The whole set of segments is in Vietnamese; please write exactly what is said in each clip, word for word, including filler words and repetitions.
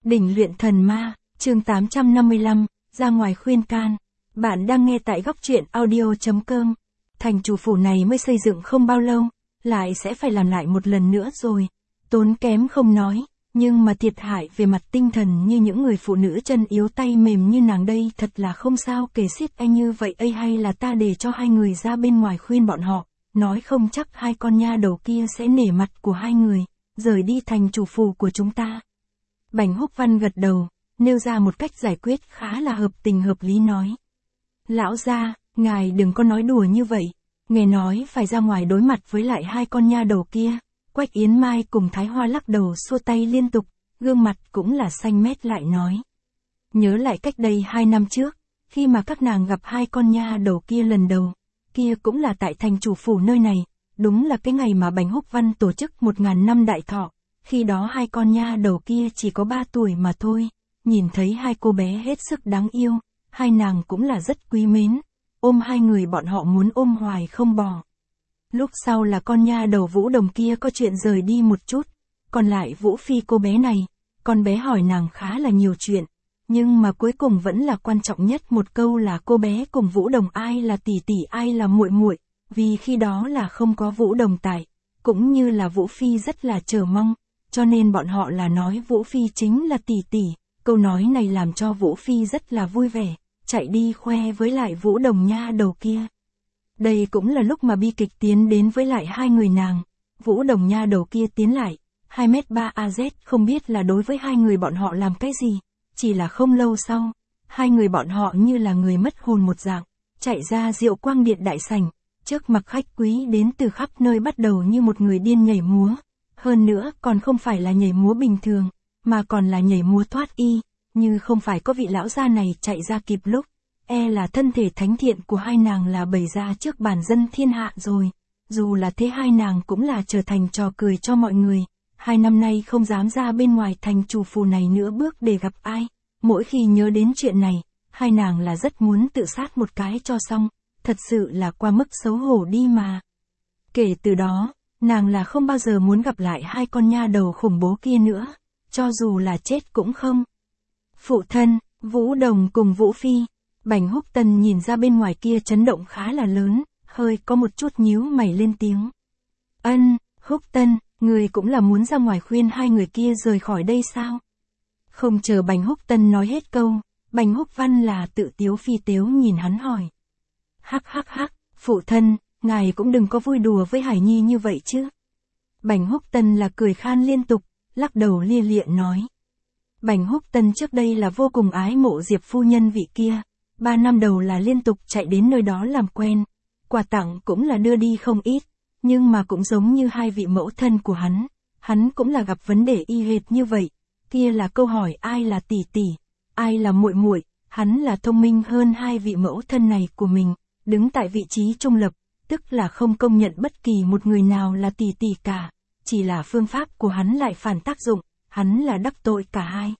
Đỉnh luyện thần ma, chương tám trăm năm mươi lăm, ra ngoài khuyên can. Bạn đang nghe tại góc truyện audio.com. Thành chủ phủ này mới xây dựng không bao lâu, lại sẽ phải làm lại một lần nữa rồi. Tốn kém không nói, nhưng mà thiệt hại về mặt tinh thần như những người phụ nữ chân yếu tay mềm như nàng đây thật là không sao kể xiết anh như vậy ấy, hay là ta để cho hai người ra bên ngoài khuyên bọn họ, nói không chắc hai con nha đầu kia sẽ nể mặt của hai người, rời đi thành chủ phủ của chúng ta. Bành Húc Văn gật đầu, nêu ra một cách giải quyết khá là hợp tình hợp lý nói. Lão gia, ngài đừng có nói đùa như vậy, nghe nói phải ra ngoài đối mặt với lại hai con nha đầu kia. Quách Yến Mai cùng Thái Hoa lắc đầu xua tay liên tục, gương mặt cũng là xanh mét lại nói. Nhớ lại cách đây hai năm trước, khi mà các nàng gặp hai con nha đầu kia lần đầu, kia cũng là tại thành chủ phủ nơi này, đúng là cái ngày mà Bành Húc Văn tổ chức một ngàn năm đại thọ. Khi đó hai con nha đầu kia chỉ có ba tuổi mà thôi, nhìn thấy hai cô bé hết sức đáng yêu, hai nàng cũng là rất quý mến, ôm hai người bọn họ muốn ôm hoài không bỏ. Lúc sau là con nha đầu Vũ Đồng kia có chuyện rời đi một chút, còn lại Vũ Phi cô bé này, con bé hỏi nàng khá là nhiều chuyện, nhưng mà cuối cùng vẫn là quan trọng nhất một câu là cô bé cùng Vũ Đồng ai là tỷ tỷ ai là muội muội, vì khi đó là không có Vũ Đồng tại, cũng như là Vũ Phi rất là chờ mong. Cho nên bọn họ là nói Vũ Phi chính là tỷ tỷ, câu nói này làm cho Vũ Phi rất là vui vẻ, chạy đi khoe với lại Vũ Đồng nha đầu kia. Đây cũng là lúc mà bi kịch tiến đến với lại hai người nàng, Vũ Đồng nha đầu kia tiến lại, hai mét ba A Z không biết là đối với hai người bọn họ làm cái gì, chỉ là không lâu sau, hai người bọn họ như là người mất hồn một dạng, chạy ra Diệu Quang Điện đại sảnh, trước mặt khách quý đến từ khắp nơi bắt đầu như một người điên nhảy múa. Hơn nữa còn không phải là nhảy múa bình thường, mà còn là nhảy múa thoát y, như không phải có vị lão gia này chạy ra kịp lúc, e là thân thể thánh thiện của hai nàng là bày ra trước bàn dân thiên hạ rồi, dù là thế hai nàng cũng là trở thành trò cười cho mọi người, hai năm nay không dám ra bên ngoài thành chủ phủ này nữa bước để gặp ai, mỗi khi nhớ đến chuyện này, hai nàng là rất muốn tự sát một cái cho xong, thật sự là qua mức xấu hổ đi mà. Kể từ đó, nàng là không bao giờ muốn gặp lại hai con nha đầu khủng bố kia nữa, cho dù là chết cũng không. Phụ thân, Vũ Đồng cùng Vũ Phi, Bành Húc Tân nhìn ra bên ngoài kia chấn động khá là lớn, hơi có một chút nhíu mày lên tiếng. Ân, Húc Tân, người cũng là muốn ra ngoài khuyên hai người kia rời khỏi đây sao? Không chờ Bành Húc Tân nói hết câu, Bành Húc Văn là tự tiếu phi tiếu nhìn hắn hỏi. Hắc hắc hắc, phụ thân, ngài cũng đừng có vui đùa với Hải Nhi như vậy chứ. Bành Húc Tân là cười khan liên tục, lắc đầu lia lịa nói. Bành Húc Tân trước đây là vô cùng ái mộ Diệp phu nhân vị kia, ba năm đầu là liên tục chạy đến nơi đó làm quen, quà tặng cũng là đưa đi không ít, nhưng mà cũng giống như hai vị mẫu thân của hắn, hắn cũng là gặp vấn đề y hệt như vậy, kia là câu hỏi ai là tỷ tỷ, ai là muội muội, hắn là thông minh hơn hai vị mẫu thân này của mình, đứng tại vị trí trung lập. Tức là không công nhận bất kỳ một người nào là tỷ tỷ cả, chỉ là phương pháp của hắn lại phản tác dụng, hắn là đắc tội cả hai.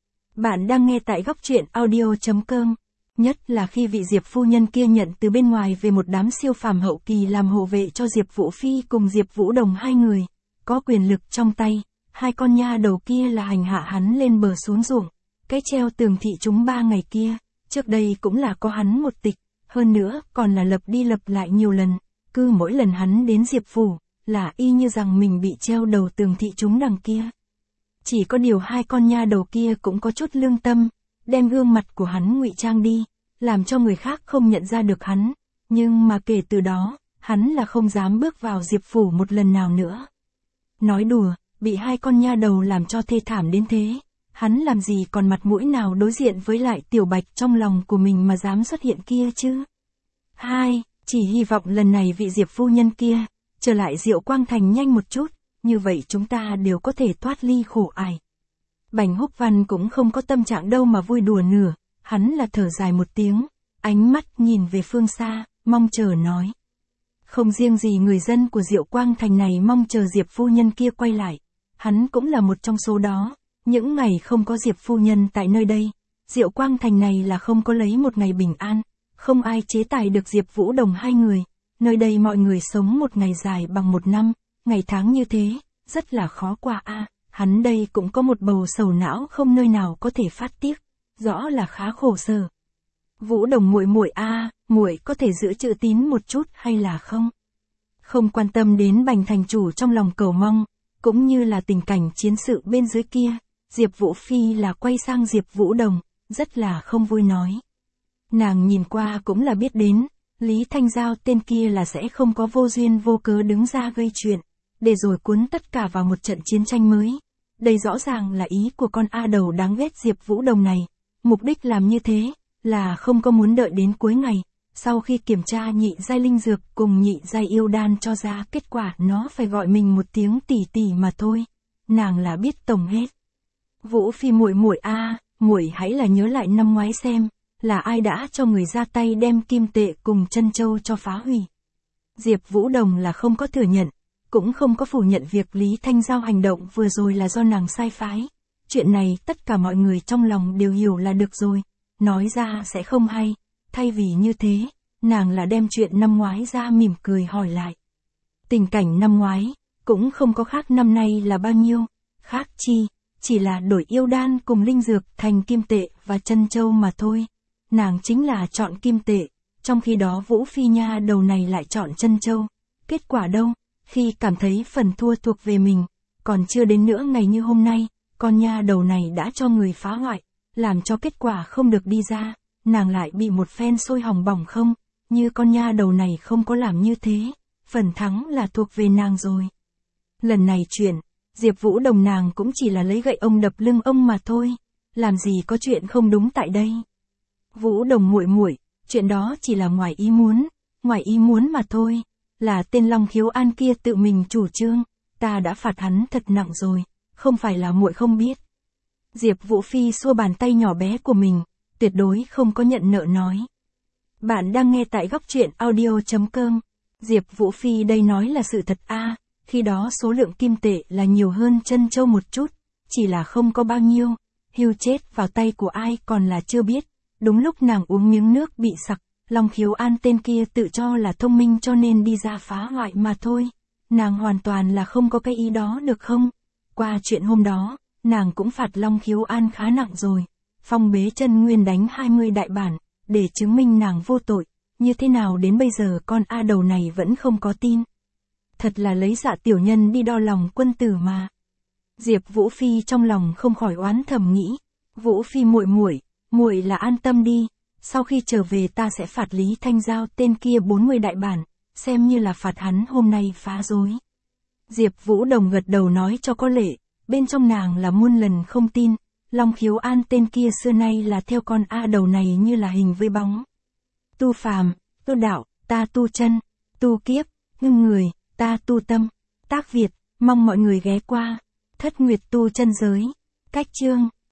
Bạn đang nghe tại góc truyện audio.com, nhất là khi vị Diệp phu nhân kia nhận từ bên ngoài về một đám siêu phàm hậu kỳ làm hộ vệ cho Diệp Vũ Phi cùng Diệp Vũ Đồng hai người, có quyền lực trong tay, hai con nha đầu kia là hành hạ hắn lên bờ xuống ruộng, cái treo tường thị chúng ba ngày kia, trước đây cũng là có hắn một tịch, hơn nữa còn là lập đi lập lại nhiều lần. Cứ mỗi lần hắn đến Diệp phủ, là y như rằng mình bị treo đầu tường thị chúng đằng kia. Chỉ có điều hai con nha đầu kia cũng có chút lương tâm, đem gương mặt của hắn ngụy trang đi, làm cho người khác không nhận ra được hắn, nhưng mà kể từ đó, hắn là không dám bước vào Diệp phủ một lần nào nữa. Nói đùa, bị hai con nha đầu làm cho thê thảm đến thế, hắn làm gì còn mặt mũi nào đối diện với lại Tiểu Bạch trong lòng của mình mà dám xuất hiện kia chứ. Hai. Chỉ hy vọng lần này vị Diệp phu nhân kia, trở lại Diệu Quang Thành nhanh một chút, như vậy chúng ta đều có thể thoát ly khổ ải. Bành Húc Văn cũng không có tâm trạng đâu mà vui đùa nửa, hắn là thở dài một tiếng, ánh mắt nhìn về phương xa, mong chờ nói. Không riêng gì người dân của Diệu Quang Thành này mong chờ Diệp phu nhân kia quay lại, hắn cũng là một trong số đó, những ngày không có Diệp phu nhân tại nơi đây, Diệu Quang Thành này là không có lấy một ngày bình an. Không ai chế tài được Diệp Vũ Đồng hai người, nơi đây mọi người sống một ngày dài bằng một năm, ngày tháng như thế, rất là khó qua a. hắn đây cũng có một bầu sầu não không nơi nào có thể phát tiết, rõ là khá khổ sở. Vũ Đồng muội muội a, muội có thể giữ chữ tín một chút hay là không? Không quan tâm đến Bành thành chủ trong lòng cầu mong, cũng như là tình cảnh chiến sự bên dưới kia, Diệp Vũ Phi là quay sang Diệp Vũ Đồng, rất là không vui nói. Nàng nhìn qua cũng là biết đến, Lý Thanh Giao tên kia là sẽ không có vô duyên vô cớ đứng ra gây chuyện, để rồi cuốn tất cả vào một trận chiến tranh mới. Đây rõ ràng là ý của con A đầu đáng ghét Diệp Vũ Đồng này, mục đích làm như thế, là không có muốn đợi đến cuối ngày, sau khi kiểm tra nhị giai linh dược cùng nhị giai yêu đan cho ra kết quả nó phải gọi mình một tiếng tỷ tỷ mà thôi, nàng là biết tổng hết. Vũ Phi muội muội a, muội hãy là nhớ lại năm ngoái xem, là ai đã cho người ra tay đem kim tệ cùng chân châu cho phá hủy. Diệp Vũ Đồng là không có thừa nhận, cũng không có phủ nhận việc Lý Thanh Giao hành động vừa rồi là do nàng sai phái. Chuyện này tất cả mọi người trong lòng đều hiểu là được rồi, nói ra sẽ không hay, thay vì như thế, nàng là đem chuyện năm ngoái ra mỉm cười hỏi lại. Tình cảnh năm ngoái, cũng không có khác năm nay là bao nhiêu, khác chi, chỉ là đổi yêu đan cùng linh dược thành kim tệ và chân châu mà thôi. Nàng chính là chọn kim tệ, trong khi đó Vũ Phi nha đầu này lại chọn chân châu. Kết quả đâu, khi cảm thấy phần thua thuộc về mình, còn chưa đến nữa ngày như hôm nay, con nha đầu này đã cho người phá hoại, làm cho kết quả không được đi ra, nàng lại bị một phen sôi hỏng bỏng không, như con nha đầu này không có làm như thế, phần thắng là thuộc về nàng rồi. Lần này chuyện, Diệp Vũ Đồng nàng cũng chỉ là lấy gậy ông đập lưng ông mà thôi, làm gì có chuyện không đúng tại đây. Vũ Đồng muội muội, chuyện đó chỉ là ngoài ý muốn, ngoài ý muốn mà thôi, là tên Long Khiếu An kia tự mình chủ trương, ta đã phạt hắn thật nặng rồi, không phải là muội không biết. Diệp Vũ Phi xua bàn tay nhỏ bé của mình, tuyệt đối không có nhận nợ nói. Bạn đang nghe tại góc truyện audio chấm com. Diệp Vũ Phi đây nói là sự thật a, à, khi đó số lượng kim tệ là nhiều hơn chân châu một chút, chỉ là không có bao nhiêu, hưu chết vào tay của ai còn là chưa biết. Đúng lúc nàng uống miếng nước bị sặc, Long Khiếu An tên kia tự cho là thông minh cho nên đi ra phá hoại mà thôi. Nàng hoàn toàn là không có cái ý đó được không? Qua chuyện hôm đó, nàng cũng phạt Long Khiếu An khá nặng rồi. Phong bế chân nguyên đánh hai mươi đại bản, để chứng minh nàng vô tội. Như thế nào đến bây giờ con A đầu này vẫn không có tin. Thật là lấy dạ tiểu nhân đi đo lòng quân tử mà. Diệp Vũ Phi trong lòng không khỏi oán thầm nghĩ. Vũ Phi muội muội, muội là an tâm đi. Sau khi trở về ta sẽ phạt Lý Thanh Giao tên kia bốn mươi đại bản, xem như là phạt hắn hôm nay phá rối. Diệp Vũ Đồng gật đầu nói cho có lệ, bên trong nàng là muôn lần không tin, Long Khiếu An tên kia xưa nay là theo con A đầu này như là hình với bóng. Tu phàm, tu đạo, ta tu chân, tu kiếp, ngưng người, ta tu tâm. Tác Việt, mong mọi người ghé qua. Thất Nguyệt tu chân giới. Cách chương.